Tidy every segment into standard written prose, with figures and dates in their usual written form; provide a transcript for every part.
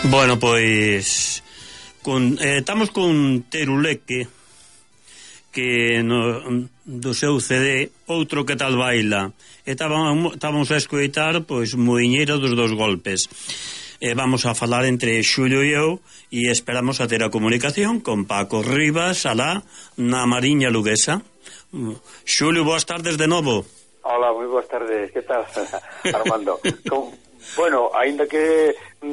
Bueno, pois estamos con Teruleque, que do seu CD Outro que tal baila. Estábamos a escoitar pois Muiñeiro dos dos golpes. Vamos a falar entre Xulio e eu e esperamos a ter a comunicación con Paco Rivas alá na Mariña Luguesa. Xulio, boas tardes de novo. Hola, moi boas tardes, que tal, Armando? Bueno, aínda que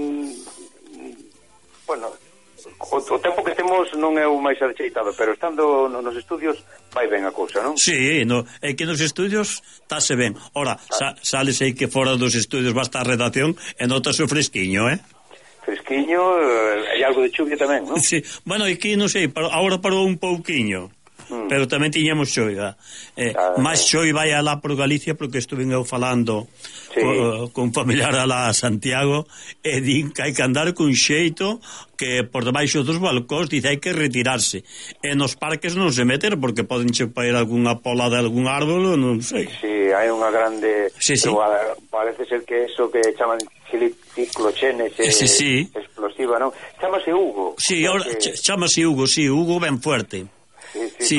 o tempo que temos non é o máis acheitado, pero estando nos estudios vai ben a cousa, non? Sí, é que nos estudios táse ben. Ora, sales aí que fora dos estudios basta a redacción e notas o fresquiño, Fresquiño, e algo de chuvia tamén, non? Sí, bueno, aquí non sei, agora parou un pouquiño, pero tamén tiñamos xoiva. Máis xoiva vai alá por Galicia, porque estuve eu falando con familiar alá a Santiago, e din que hai que andar con xeito, que por debaixo dos balcóns dice hai que retirarse, e nos parques non se meter porque poden chepair algunha pola de algún árbol, non sei. Sí, hai unha grande parece ser que eso que chaman ciclochenes explosiva, non? Chámase Hugo. Sí, ahora chámase Hugo, sí, Hugo ben fuerte. Sí,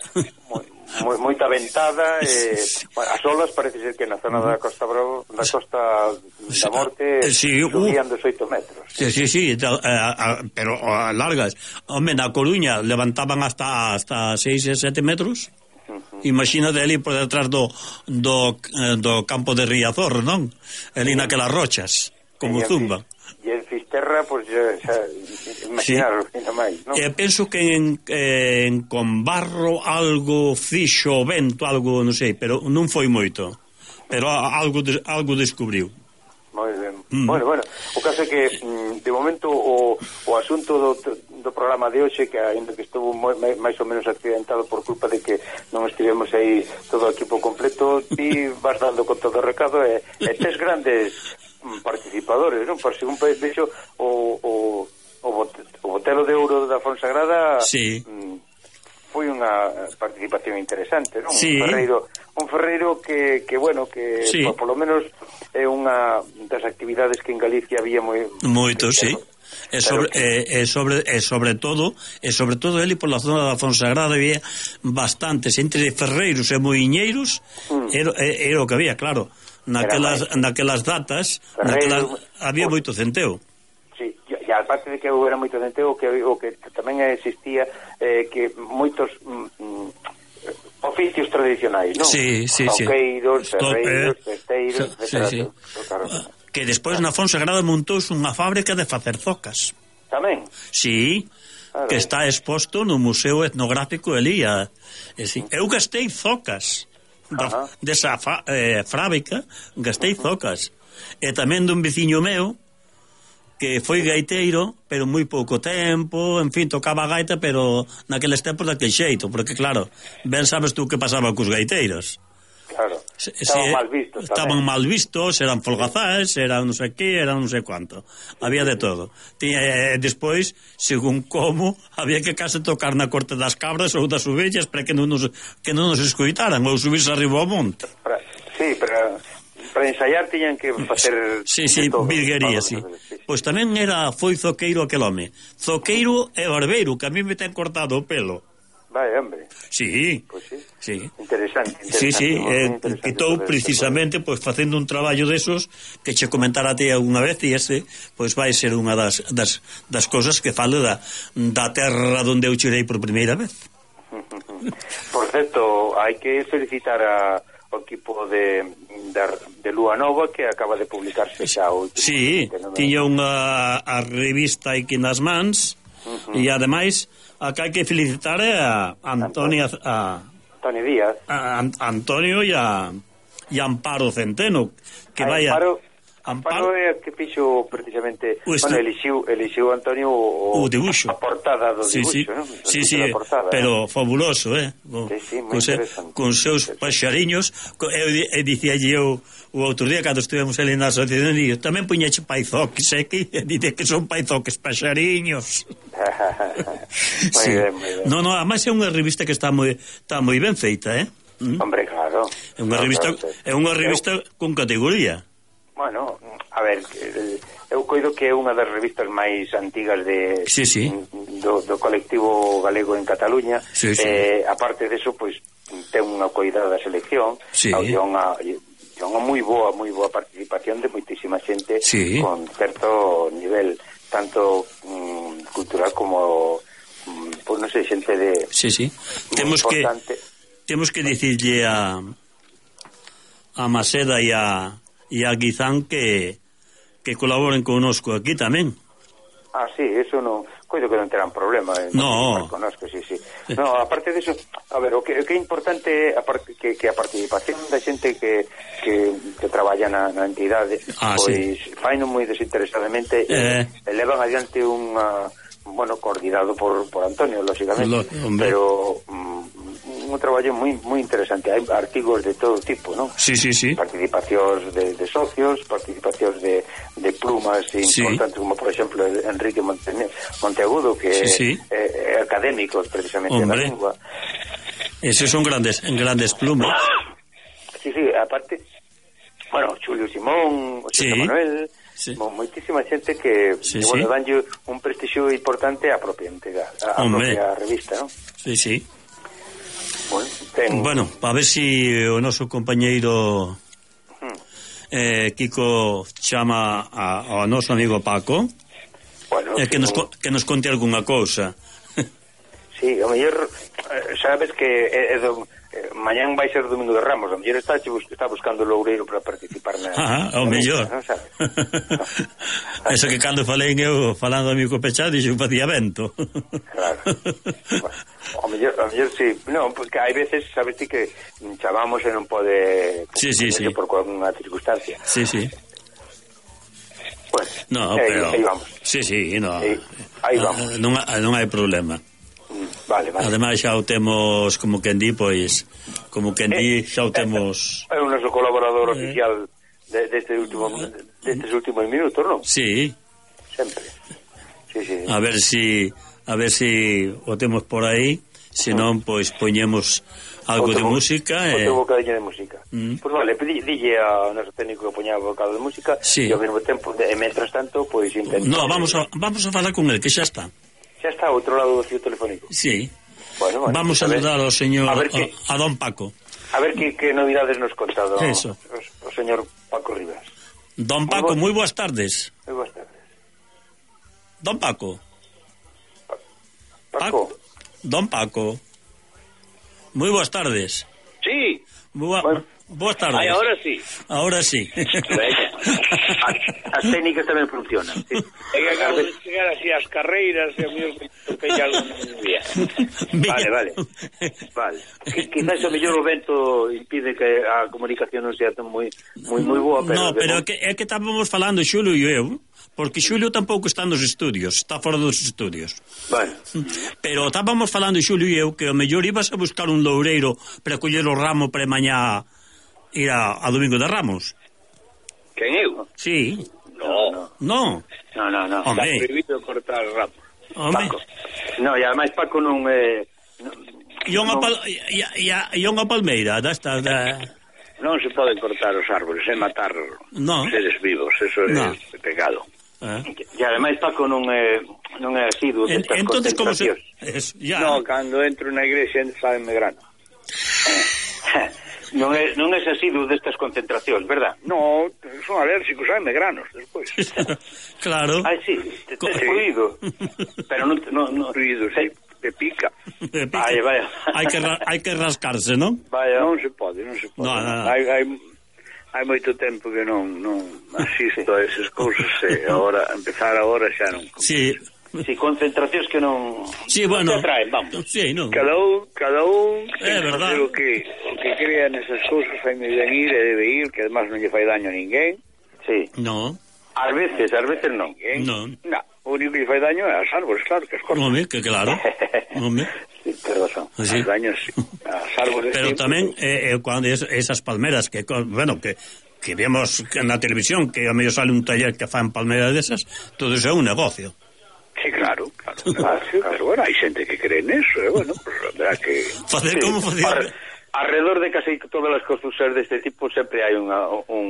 moita ventada bueno, as olas parece ser que na zona da Costa Bravo, da Costa da Morte subían dos 8 metros. Sí, pero largas. Home, na Coruña levantaban hasta 6 e 7 metros. Imagínate ali por detrás do campo de Riazor, non? Ali naquelas rochas, como zumba. E en Fisterra, pois, imaginaros, ainda máis, non? Penso que en Combarro algo fixo o vento, algo, non sei, pero non foi moito. Pero algo descubriu. Moi ben. Bueno, o caso é que, de momento, o asunto do programa de hoxe, que ainda que estuvo máis ou menos accidentado por culpa de que non estivemos aí todo o equipo completo, ti vas dando con todo o recado e tes grandes participadores, non? Por según vexo o Botelo de Ouro da Fonsagrada foi unha participación interesante, non? Sí. Un ferreiro que bueno, que polo menos é unha das actividades que en Galicia había moito, sí. E sobre todo ele por la zona da Fonsagrada había bastantes entre ferreiros e muiñeiros, era o que había, claro. Naquelas datas había moito centeo. Sí, e aparte de que era moito centeo, o que tamén existía que moitos oficios tradicionais, non? Sí. Toqueiros, ferreiros, testeiros, etc. Que despois na Fonsagrada montouse unha fábrica de facer zocas. Tamén? Sí, que está exposto no Museo Etnográfico Elía. Eu gastei zocas desa fábrica, gastei zocas. E tamén dun veciño meu que foi gaiteiro, pero moi pouco tempo, en fin, tocaba a gaita, pero naqueles tempos daquele xeito, porque claro, ben sabes tú que pasaba cos gaiteiros. Claro, estaban mal vistos, eran folgazás, eran non sei que, eran non sei cuánto, había de todo. Despois, según como, había que case tocar na corte das cabras ou das ovellas para que non nos escoitaran ou subirse arriba ao monte. Sí, pero para ensaiar tiñan que facer virguería, sí. Pois tamén foi zoqueiro aquel home, zoqueiro e barbeiro, que a mí me ten cortado o pelo. Vai, hombre. Sí. Pues sí. Interesante. Sí, quitou precisamente pois facendo un traballo desos que che comentara a ti alguna vez, e ese pois vai ser unha das cousas que falo da terra onde eu chirei por primeira vez. Por certo, hai que felicitar ao equipo de Lúa Nova, que acaba de publicarse xa o... Sí, tiña a revista aquí nas mans, e ademais acá hai que felicitar a Antonio Díaz, a Antonio e a Amparo Centeno, que Amparo é que fixo precisamente elixiu Antonio o dibuixo, a portada do dibuixo, non? Sí, pero fabuloso, con seus paxariños. E dicíalle eu o outro día, cando estivemos ali na asociación, tamén puñeche paizoques, que dice que son paizoques paxariños. Moi ben. Non, ademais é unha revista que está moi ben feita, Hombre, claro. É unha revista con categoría. Bueno, a ver, eu coido que é unha das revistas máis antigas do colectivo galego en Cataluña. Aparte deso, pois ten unha coidada selección, unha moi boa participación de moitísima xente con certo nivel tanto cultural como pois non sei, xente de temos que dicirlle a Maseda e a Guizán que colaboren connosco aquí tamén. Sí, eso non, coido que non terán problema no. Connosco, sí. No, aparte de eso, a ver, o que é importante que a participación da xente que traballa na entidade, pois faino moi desinteresadamente e levan adiante coordinado por Antonio, lógicamente, pero un traballo moi interesante. Hai artigos de todo tipo, non? Sí. Participacións de socios, participacións de plumas importantes, como por exemplo Enrique Monteagudo, que é académico precisamente da lingua. Esos son grandes plumas. Sí, aparte, Xulio Simón, José Manuel, moitísima xente que danlle un prestixio importante á propia revista, non? Sí. Bueno, a ver si o noso compañeiro Kiko chama ao noso amigo Paco, que nos conte algunha cousa. Sí, o mellor sabes que mañán vai ser Domingo de Ramos, o mellor está buscando o loureiro para participar o mellor. Eso que cando falei eu falando amigo pechado dixo que facía vento. Claro. O mellor sí. Non, porque hai veces, sabes ti que chamamos e non pode por alguna circunstancia. Sí. Pues, pero aí vamos. Sí, no. Aí vamos. Non hai problema. Vale. Ademais xa o temos, como quen di, xa o temos. É o noso colaborador oficial destes últimos minutos, non? Sí. Sempre. Sí. A ver si o temos por aí, se non, pois poñemos algo de música. Outro bocadinho de música. Pois vale, dille ao noso técnico que poña o bocado de música e ao mesmo tempo, mentras tanto, pois intentamos. No, vamos a falar con el, que xa está. Xa está ao outro lado do fio telefónico. Sí. Bueno, vamos a saludar ao señor, a don Paco. A ver que novidades nos conta o señor Paco Rivas. Don Paco, moi boas tardes. Moi boas tardes. Don Paco. Paco. Don Paco. Moi boas tardes. Sí. Boas tardes. Ahora sí. As técnicas tamén funcionan. É que acabo de chegar así as carreiras e a mí toquei algún día. Vale. Quizás o mellor o vento impide que a comunicación non sea moi boa, pero é que estábamos falando Xulio e eu, porque Xulio tampouco está nos estudios, está fora dos estudios. Bueno. Pero estábamos falando Xulio e eu que o mellor ibas a buscar un loureiro para coller o ramo para mañá ir a Domingo de Ramos. Quen eu? Sí. No. Está prohibido cortar o ramo. Paco. No, e ademais Paco non é... E unha palmeira desta... Non se poden cortar os árboles, é matar seres vivos, eso é pecado. E ademais Paco non é asiduo destas concentracións. No, cando entro na igrexa sábenme grano. Non é asiduo destas concentracións, verdad? No, son alérxicos, sábenme granos despois. Claro. Sí, tes ruído. Pero non ruído, sí. Te pica. Vaya. Hai que rascarse, non? Vaya, non se pode. No. Hai moito tempo que non asisto a esas cousas e empezar agora xa non. Sí. Si, concentracións que non bueno, te atraen, vamos. Sí, no. Cada un é verdade. O que crea nesas cousas fai moi ben ir e debe ir, que además non lle fai daño a ninguén. Sí. No. Ás veces non. No. O único que lle fai daño é as árboles, claro, que as cortas. Home, que claro. Home. Sí, ten razón. Sí. As daños, as árboles. Pero tamén cuando esas palmeras que vemos na televisión que a mellor sale un taller que fan palmeras desas, todo eso é un negocio. Sí, claro. Pero bueno, hai xente que cree neso, bueno, pues habrá que... Facer como facer... Alrededor de casi todas as construccións deste tipo sempre hai un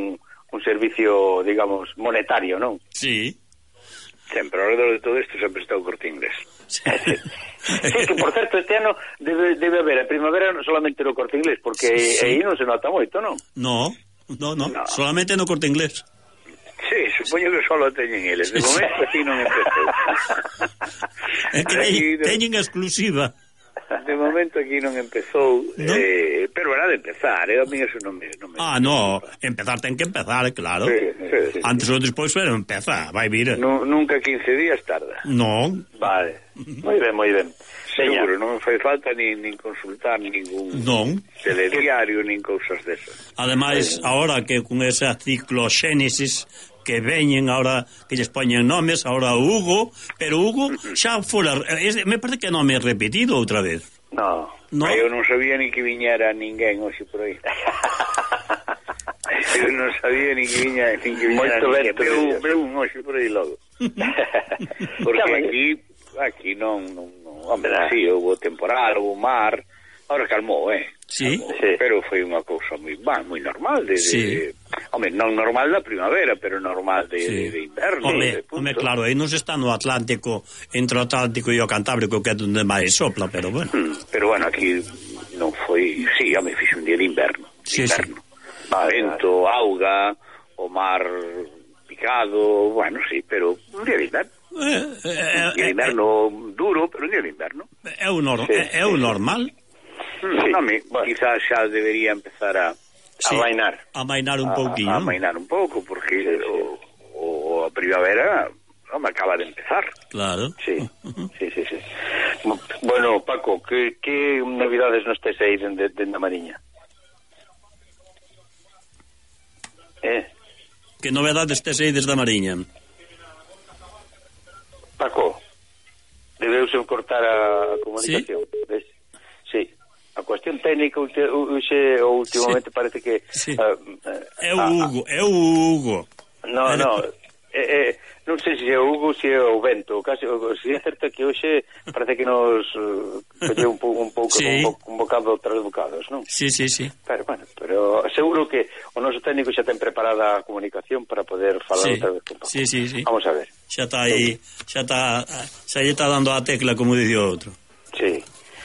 un servicio, digamos, monetario, non? Sí. Sempre, ao redor de todo isto sempre está o Corte Inglés. Sí. Sí, que por certo, este ano debe haber a primavera non solamente no Corte Inglés, porque aí non se nota moito, non? No, solamente no Corte Inglés. Sí, supoño que só lo teñen eles. De momento aquí non empezou. É que teñen exclusiva. De momento aquí non empezou, ¿no? Pero era de empezar, a mí eso non me... No, empezar ten que empezar, claro. Sí. Antes ou despois, pero empeza, vai vir. Nunca 15 días tarda. Non. Vale, moi ben. Seguro, non fai falta nin consultar ningún telediario, nin cousas desas. Ademais, agora que con esa cicloxénesis que veñen ahora, que lles poñen nomes, ahora Hugo, pero Hugo xa fora, me parece que non me he repetido outra vez. No. Eu non sabía ni que viñera ninguén hoxe por aí. Eu non sabía ni que viñera ninguén. Veu un hoxe por aí logo. Porque aquí non hombre, sí, houve temporal, houve mar, ahora calmou, Sí. Pero foi unha cousa moi normal hombre, non normal da primavera, pero normal de inverno. Home, claro, aí non se está no Atlántico, entre o Atlántico e o Cantábrico, que é onde máis sopla, pero bueno. Pero bueno, aquí non foi, sí, home, fixe un día de inverno. Sí. Vento, auga, o mar picado, bueno, sí, pero un día de inverno. Inverno duro, pero un día de inverno. É o normal. Quizás xa debería empezar a amainar. Amainar un pouquinho. Amainar un pouco, porque a primavera non me acaba de empezar. Claro. Sí. Bueno, Paco, que novidades nos tes aí dende a Mariña? Que novedades tes aí desde a Mariña? Paco, debeuse cortar a comunicación. Sí. A cuestión técnica últimamente parece que é o Hugo. No, non sei se é o Hugo, se é o vento. Casi, se é certo que hoxe parece que nos colleu un pouco un bocado tras bocados, non? Sí. Pero seguro que o noso técnico xa ten preparada a comunicación para poder falar outra vez con Paco. Sí. Vamos a ver. Xa está aí, xa lle está dando a tecla, como dicía o outro. Sí.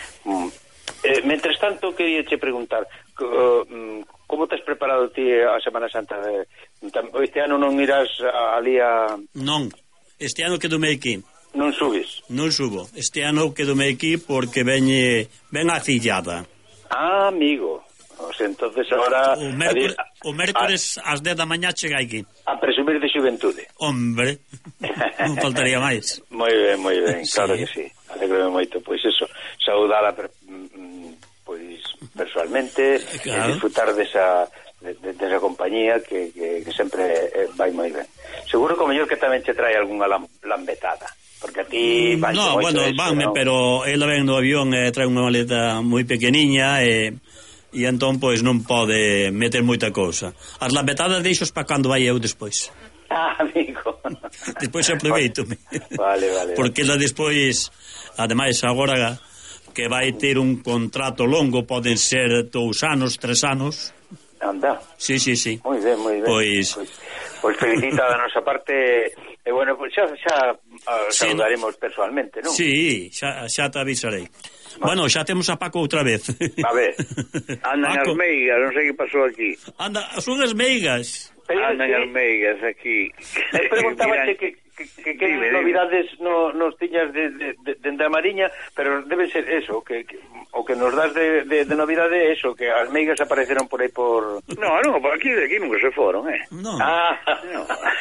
Mentres tanto, quería che preguntar, como te has preparado ti a Semana Santa? Este ano non irás ali a... Non, este ano quedome aquí. Non subes? Non subo, este ano quedome aquí porque ven a fillada. Ah, amigo. O sea, entonces ahora... O mércores ás 10 da mañá chega aquí. A presumir de xuventude. Hombre, non faltaría máis. Moi ben, claro que sí. Alegrome moito, pois eso, saudala pois persoalmente, claro. E disfrutar desa compañía que sempre vai moi ben. Seguro que o mellor que tamén che trae algunha lambetada, porque a ti vanche moito. No, bueno, vanme, ¿no? Pero ela ven no avión e trae unha maleta moi pequeniña e entón pois non pode meter moita cousa. As lambetadas deixos para cando vai eu despois. Ah, amigo. Despois aproveitome. Vale. Porque ela despois, ademais agora que vai ter un contrato longo, poden ser 2 anos, 3 anos. Anda. Sí. Moi ben. Pois felicita da nosa parte. E bueno, pues xa saludaremos personalmente, non? Sí, xa te avisarei. Bueno, xa temos a Paco outra vez. A ver, andan as meigas, non sei que pasou aquí. Son as meigas. Andan as meigas aquí. Preguntábache que novidades nos tiñas de a Mariña, pero debe ser eso, que o que nos das de novidade é eso, que as meigas apareceron por aí por... No, por aquí nunca se foron, No. No.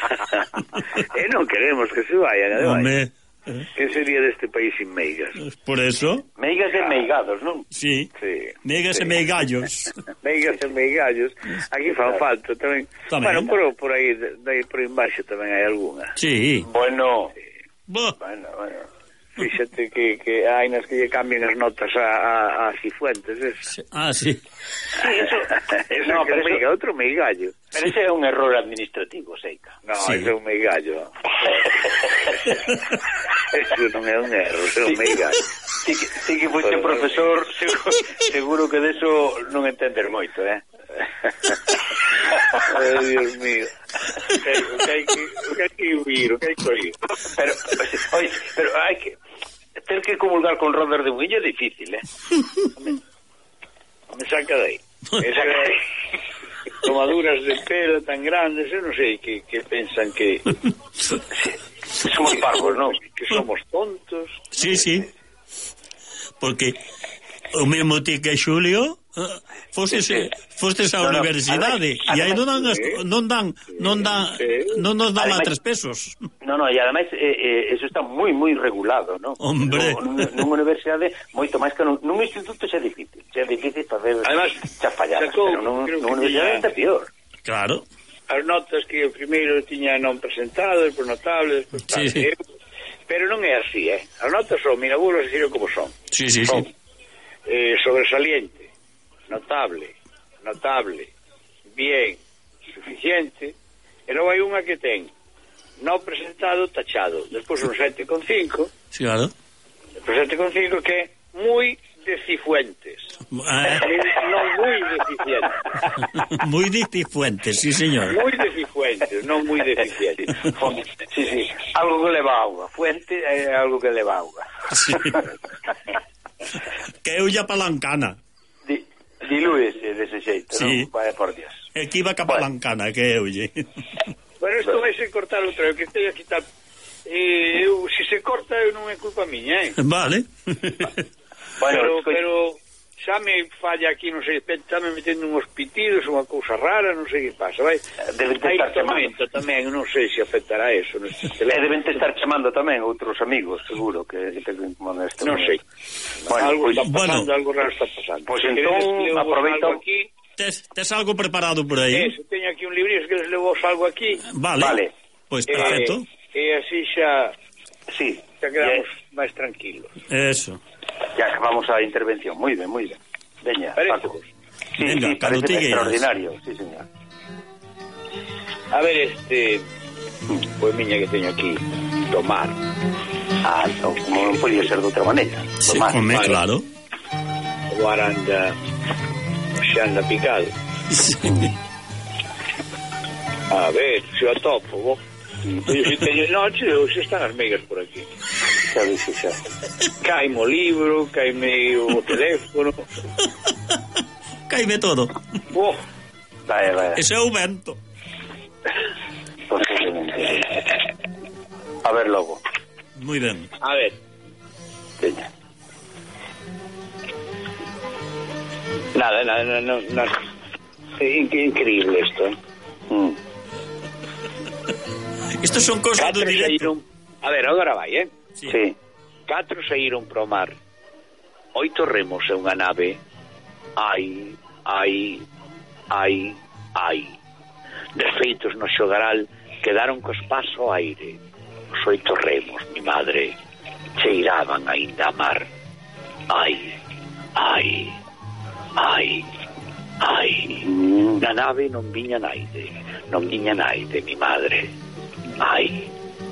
Non queremos que se vayan, ademais. Que sería deste país sin meigas? Por eso. Meigas e meigados, non? Sí. Meigas e meigallos. Meigas e meigallos. Aquí fan falta tamén. Bueno, por aí por embaixo tamén hai algunha. Sí. Bueno. Bueno. Fíxate que hai nas que lle cambian as notas a Cifuentes, sí. Sí, eso no, pero meiga, outro meigallo. Pero ese é un error administrativo, Seica. No, ese é un meigallo. Eso non é un erro, é un meigallo. Sí que foste profesor, seguro que deso non entender moito, Ai, Dios mío. O que hai que oír. Pero hai que ter que comulgar con rodas de muilla é difícil, me saca de aí. Tomaduras de pelo tan grandes, eu non sei que pensan que somos parvos, non? Que somos tontos. Sí. Porque o mesmo ti que Xulio fostes á universidade e aí non nos dan a 3 pesos. Non, e ademais eso está moi regulado, non? Hombre. Nunha universidade moito máis que nun instituto xa é difícil facer xa fallar, pero nunha universidade está peor. Claro. As notas que o primeiro tiña non presentado, despois notable, despois tal. Sí. Pero non é así, As notas son, mira, vos as dicir como son. Sí. Sobresaliente, notable, bien, suficiente, e non hai unha que ten non presentado, tachado. Despois un 7,5. Sí, claro. Despois 7,5 que é moi decifuentes. Non moi deficientes. Moi deficientes, sí, señor. Moi deficientes, non moi deficientes. Sí. Algo que leva auga. Fuente é algo que leva auga. Sí. Que eu lla palancana. Dilúese dese xeito, sí. Non? Vaya por Dios. É que iba ca palancana, que eu lle. Bueno, isto vai se cortar outra vez, que teña que quitar. Se se corta, non é culpa miña, Vale. Bueno, pero xa me falla aquí, non sei, está me metendo uns pitidos, unha cousa rara, non sei que pasa, vai. Hai tormenta tamén, non sei se afectará eso. Deben estar chamando tamén outros amigos, seguro, que incomodan este non sei. Bueno, algo está pasando, algo raro está pasando. Pois entón, aproveito aquí. Tes algo preparado por aí? Teño aquí un librillo que les levo algo aquí. Vale. Pois perfecto. E así xa... Sí. Xa quedamos máis tranquilos. Eso. Ya acabamos a intervención. Moi ben. Veña, Paco. Sí, venga, parece extraordinario. Sí, señor. A ver, pois miña que teño aquí, tomar. Non, como non podía ser de outra maneira. Sí, come, claro. O aranda xa anda picado. Sí. A ver, se o atopo, vos. Se teño noche, se están as meigas por aquí. Xa. Caime o libro, caime o teléfono. Caime todo. Vaya. Ese é o vento. Posiblemente. A ver logo. Moi ben. A ver. Veña. Nada. Increíble esto, Isto son cosas do directo. A ver, agora vai, Sí. 4 saíron pro mar. 8 remos en unha nave. Ai. Desfeitos no xogaral quedaron cos pás ao aire. Os 8 remos, mi madre, cheiraban aínda a mar. Ai. Na nave non viña naide, mi madre. Ai.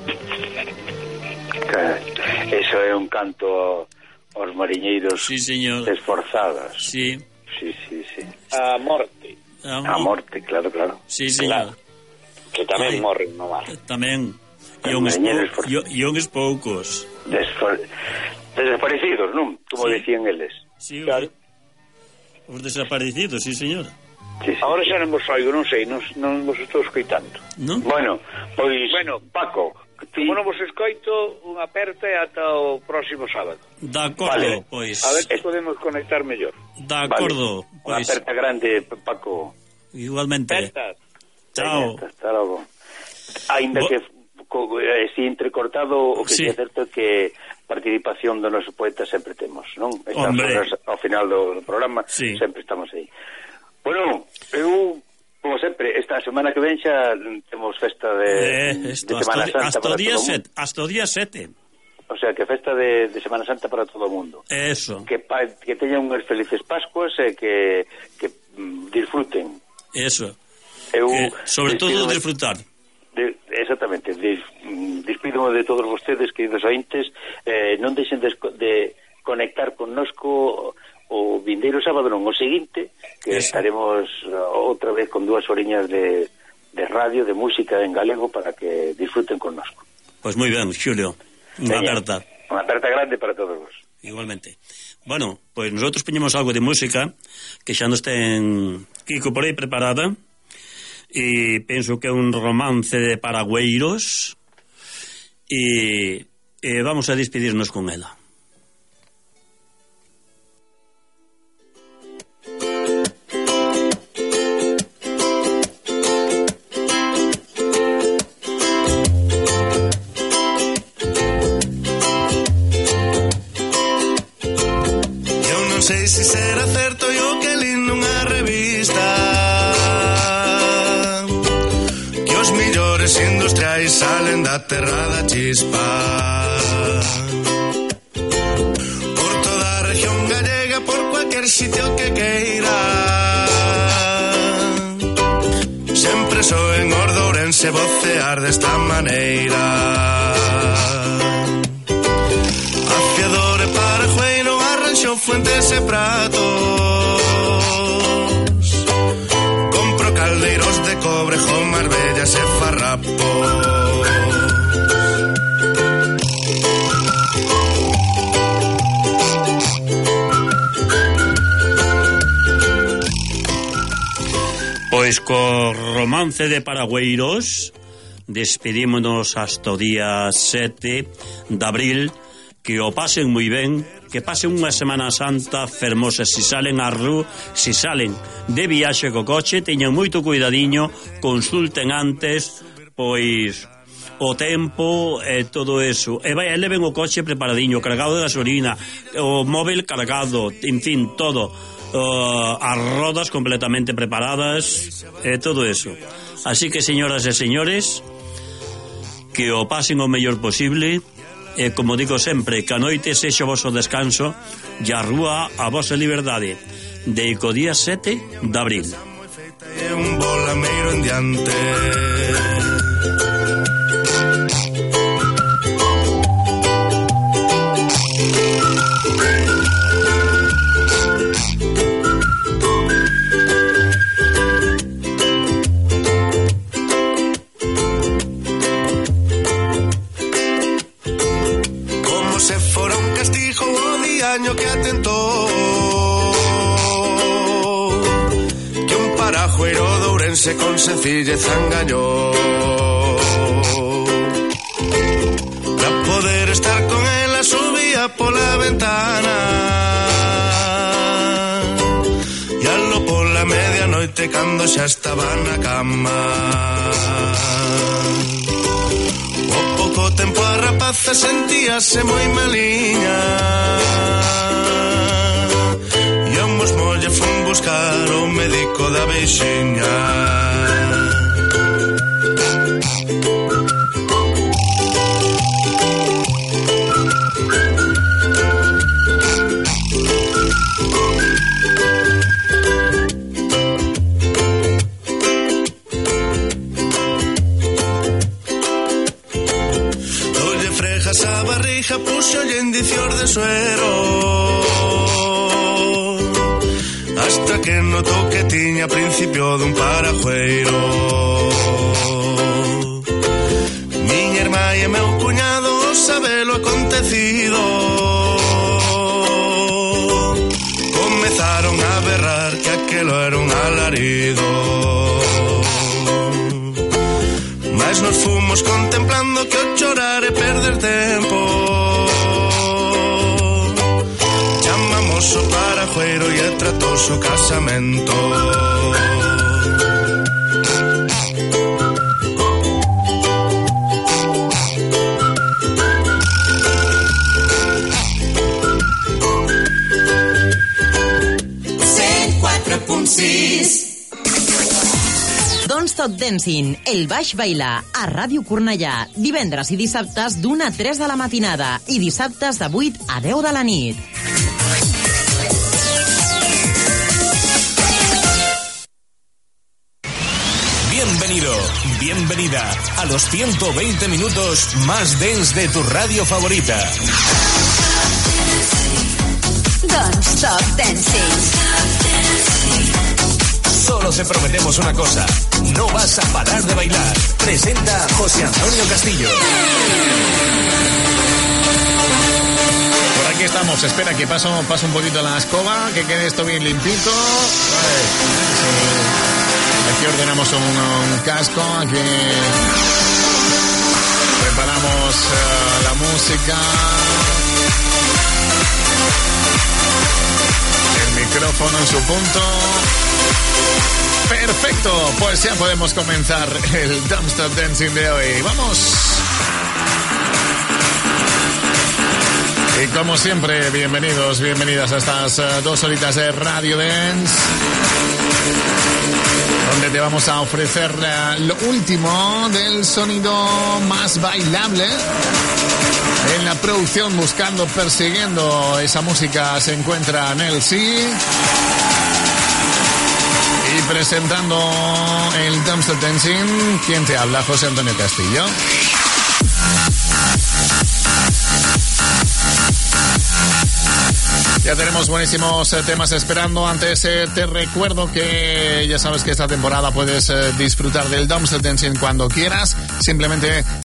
Eso é un canto aos mariñeiros, sí, señor, esforzados. Sí. A morte. A morte, claro. Sí, señor. Claro. Que tamén morren no mar. Tamén. E uns poucos. Desaparecidos, non? Como decían eles. Sí, claro. Os desaparecidos, sí, señor. Sí. Ahora xa non vos oigo, non sei, non vos estou escoitando. ¿No? Bueno, Paco, como non vos escoito, unha aperta e ata o próximo sábado. De acordo, pois. A ver se podemos conectar mellor. De acordo, pois. Unha aperta grande, Paco. Igualmente. Aperta. Chao. Hasta logo. Ainda que si entrecortado, o que é certo que participación do noso poeta sempre temos, non? Ao final do programa sempre estamos aí. Bueno, eu, como sempre, esta semana que ven xa temos festa de Semana Santa para todo o mundo. Hasta o día 7. O sea, que festa de Semana Santa para todo o mundo. Eso. Que teñan unhas felices Pascuas e que disfruten. Eso. Sobre todo disfrutar. Exactamente. Despídome de todos vostedes, queridos ointes. Non deixen de conectar connosco o vindeiro sábado non, o seguinte, que estaremos outra vez con 2 horiñas de radio, de música en galego para que disfruten connosco. Pois moi ben, Xulio, unha aperta grande para todos vos. Igualmente. Bueno, pois nosotros poñemos algo de música que xa nos ten Kiko por aí preparada, e penso que é un romance de paragüeiros, e vamos a despedirnos con ela. Sei se será certo yo que li nunha revista que os millores industriais salen da terra da chispa. Por toda a región gallega, por cualquier sitio que queira, sempre soen os de Ourense vocear desta maneira. Afiador e Parajueiro, Arranxo, Fuentes e Pratos, compro caldeiros de cobre, Marbellas e farrapos. Pois co romance de paragüeiros despedímonos hasta o día 7 de abril. Que o pasen moi ben, que pasen unha Semana Santa fermosa. Si salen á rúa, si salen de viaxe co coche, teñan moito cuidadiño, consulten antes pois o tempo e todo eso, e vai, leven o coche preparadiño, cargado de gasolina, o móvil cargado, en fin, todo, as rodas completamente preparadas e todo eso. Así que, señoras e señores, que o pasen o mellor posible. E como digo sempre, que a noite sexa o vosso descanso e a rúa a vosa liberdade. De co día 7 de abril. Un bolameiro en diante. Que atentou que un parajueiro de Ourense con sencillez engañou para poder estar con ela subía pola ventana e aló pola medianoite cando xa estaba na cama. O pouco tempo a rapaza sentíase moi maliña e a un mosmo lle fun buscar o médico da veixiña. Dolle frejas a barriga, puxolle indicios de suero hasta que notou que tiña principio dun parajueiro. Miña irmá e meu cuñado sabelo acontecido comezaron a berrar que aquelo era un alarido, mas nos fomos contemplando que o chorar e perder tempo chamamos o parajueiro e tratouse o casamento. Don't Stop Dancing, el Baix Bailar, a Ràdio Cornellà, divendres i dissabtes d'1 a 3 de la matinada i dissabtes de 8 a 10 de la nit. Bienvenido, bienvenida a los 120 minutos más dance de tu radio favorita. Don't Stop Dancing. Solo te prometemos una cosa, no vas a parar de bailar. Presenta José Antonio Castillo. Por aquí estamos, espera que paso un poquito la escoba, que quede esto bien limpito. Vale. Aquí ordenamos un casco, aquí preparamos la música. El micrófono en su punto. Perfecto, pues ya podemos comenzar el Don't Stop Dancing de hoy. ¡Vamos! Y como siempre, bienvenidas a estas 2 horitas de Radio Dance, donde te vamos a ofrecer lo último del sonido más bailable. En la producción, persiguiendo esa música, se encuentra Nelsi. Y presentando el Don't Stop Dancing, ¿quién te habla? José Antonio Castillo. Ya tenemos buenísimos temas esperando. Antes te recuerdo que ya sabes que esta temporada puedes disfrutar del Don't Stop Dancing cuando quieras. Simplemente